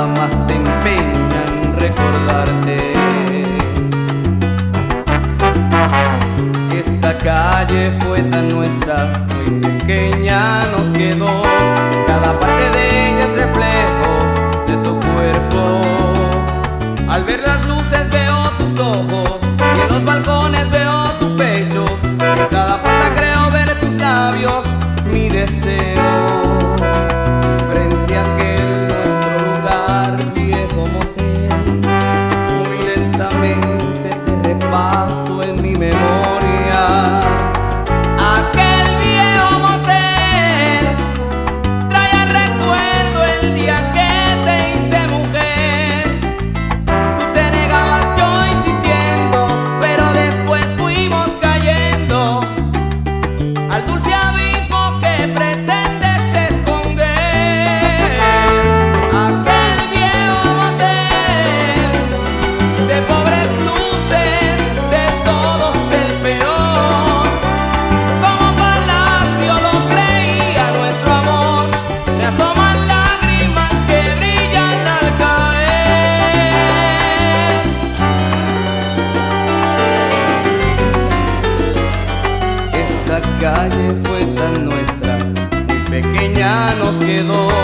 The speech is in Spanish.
más se empeña en recordarte. Esta calle fue tan nuestra, muy pequeña nos quedó. Cada parte de ella es reflejo de tu cuerpo. Al ver las luces veo tus ojos y en los balcones veo tu pecho. En cada puerta creo ver tus labios, mi deseo. Frente a aquel nuestro lugar, viejo motel, muy lentamente te repaso en mi memoria. Aquel viejo motel trae al recuerdo el día que te hice mujer. Tú te negabas, yo insistiendo, pero después fuimos cayendo al dulce abismo que pretendes esconder. Aquel viejo motel de pobres luces, de todos el peor. Como palacio lo creía nuestro amor, le asoman lágrimas que brillan al caer. Esta calle fue tan nuestra, muy pequeña nos quedó.